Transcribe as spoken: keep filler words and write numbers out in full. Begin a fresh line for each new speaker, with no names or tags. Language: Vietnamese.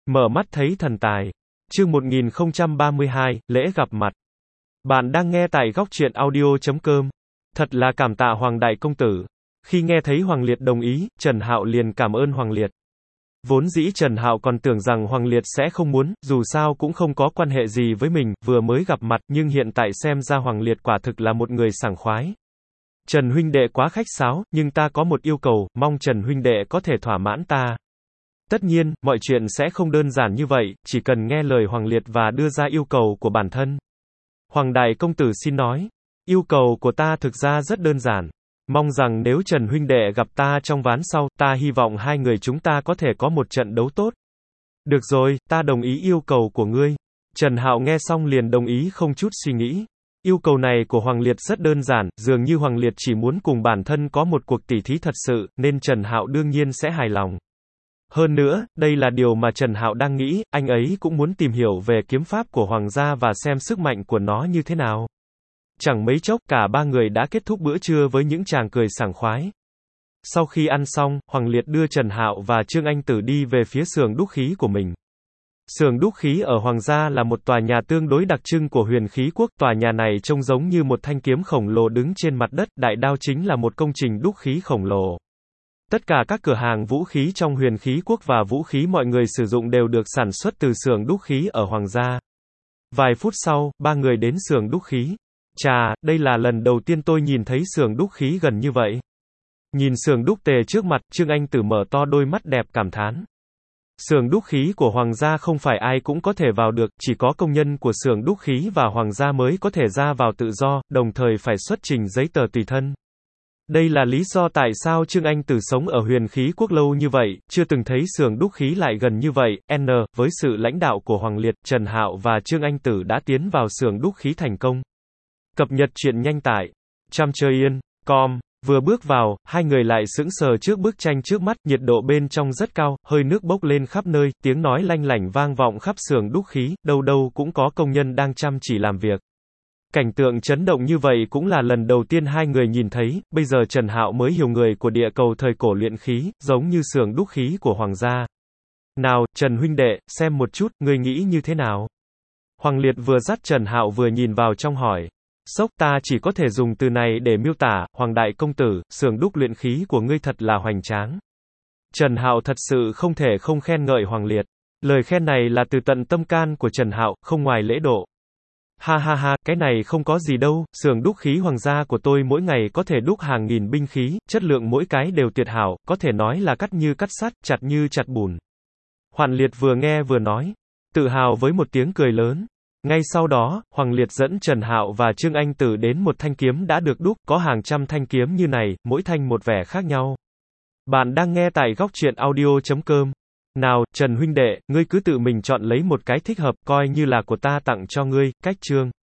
Mở mắt thấy thần tài. Chương một nghìn không trăm ba mươi hai, lễ gặp mặt. Bạn đang nghe tại góc truyện audio chấm com. Thật là cảm tạ Hoàng đại công tử. Khi nghe thấy Hoàng Liệt đồng ý, Trần Hạo liền cảm ơn Hoàng Liệt. Vốn dĩ Trần Hạo còn tưởng rằng Hoàng Liệt sẽ không muốn, dù sao cũng không có quan hệ gì với mình, vừa mới gặp mặt, nhưng hiện tại xem ra Hoàng Liệt quả thực là một người sảng khoái. Trần huynh đệ quá khách sáo, nhưng ta có một yêu cầu, mong Trần huynh đệ có thể thỏa mãn ta. Tất nhiên, mọi chuyện sẽ không đơn giản như vậy, chỉ cần nghe lời Hoàng Liệt và đưa ra yêu cầu của bản thân. Hoàng đại công tử xin nói, yêu cầu của ta thực ra rất đơn giản. Mong rằng nếu Trần huynh đệ gặp ta trong ván sau, ta hy vọng hai người chúng ta có thể có một trận đấu tốt. Được rồi, ta đồng ý yêu cầu của ngươi. Trần Hạo nghe xong liền đồng ý không chút suy nghĩ. Yêu cầu này của Hoàng Liệt rất đơn giản, dường như Hoàng Liệt chỉ muốn cùng bản thân có một cuộc tỉ thí thật sự, nên Trần Hạo đương nhiên sẽ hài lòng. Hơn nữa, đây là điều mà Trần Hạo đang nghĩ, anh ấy cũng muốn tìm hiểu về kiếm pháp của Hoàng gia và xem sức mạnh của nó như thế nào. Chẳng mấy chốc, cả ba người đã kết thúc bữa trưa với những tràng cười sảng khoái. Sau khi ăn xong, Hoàng Liệt đưa Trần Hạo và Trương Anh Tử đi về phía xưởng đúc khí của mình. Xưởng đúc khí ở Hoàng gia là một tòa nhà tương đối đặc trưng của Huyền Khí Quốc, tòa nhà này trông giống như một thanh kiếm khổng lồ đứng trên mặt đất, đại đao chính là một công trình đúc khí khổng lồ. Tất cả các cửa hàng vũ khí trong Huyền Khí Quốc và vũ khí mọi người sử dụng đều được sản xuất từ xưởng đúc khí ở Hoàng gia. Vài phút sau, ba người đến xưởng đúc khí. Chà, đây là lần đầu tiên tôi nhìn thấy xưởng đúc khí gần như vậy. Nhìn xưởng đúc tề trước mặt, Trương Anh Tử mở to đôi mắt đẹp cảm thán. Xưởng đúc khí của Hoàng gia không phải ai cũng có thể vào được, chỉ có công nhân của xưởng đúc khí và Hoàng gia mới có thể ra vào tự do, đồng thời phải xuất trình giấy tờ tùy thân. Đây là lý do tại sao Trương Anh Tử sống ở Huyền Khí Quốc lâu như vậy, chưa từng thấy xưởng đúc khí lại gần như vậy. N, với sự lãnh đạo của Hoàng Liệt, Trần Hạo và Trương Anh Tử đã tiến vào xưởng đúc khí thành công. Cập nhật truyện nhanh tại chăm chơi yên chấm com. Vừa bước vào, hai người lại sững sờ trước bức tranh trước mắt, nhiệt độ bên trong rất cao, hơi nước bốc lên khắp nơi, tiếng nói lanh lảnh vang vọng khắp xưởng đúc khí, đâu đâu cũng có công nhân đang chăm chỉ làm việc. Cảnh tượng chấn động như vậy cũng là lần đầu tiên hai người nhìn thấy, bây giờ Trần Hạo mới hiểu người của địa cầu thời cổ luyện khí, giống như xưởng đúc khí của Hoàng gia. Nào, Trần huynh đệ, xem một chút, ngươi nghĩ như thế nào? Hoàng Liệt vừa dắt Trần Hạo vừa nhìn vào trong hỏi. Sốc, ta chỉ có thể dùng từ này để miêu tả, Hoàng đại công tử, xưởng đúc luyện khí của ngươi thật là hoành tráng. Trần Hạo thật sự không thể không khen ngợi Hoàng Liệt. Lời khen này là từ tận tâm can của Trần Hạo, không ngoài lễ độ. Ha ha ha, cái này không có gì đâu, xưởng đúc khí Hoàng gia của tôi mỗi ngày có thể đúc hàng nghìn binh khí, chất lượng mỗi cái đều tuyệt hảo, có thể nói là cắt như cắt sắt, chặt như chặt bùn. Hoàng Liệt vừa nghe vừa nói, tự hào với một tiếng cười lớn. Ngay sau đó, Hoàng Liệt dẫn Trần Hạo và Trương Anh Tử đến một thanh kiếm đã được đúc, có hàng trăm thanh kiếm như này, mỗi thanh một vẻ khác nhau. Bạn đang nghe tại góc truyện audio chấm com. Nào, Trần huynh đệ, ngươi cứ tự mình chọn lấy một cái thích hợp, coi như là của ta tặng cho ngươi. Cách chương.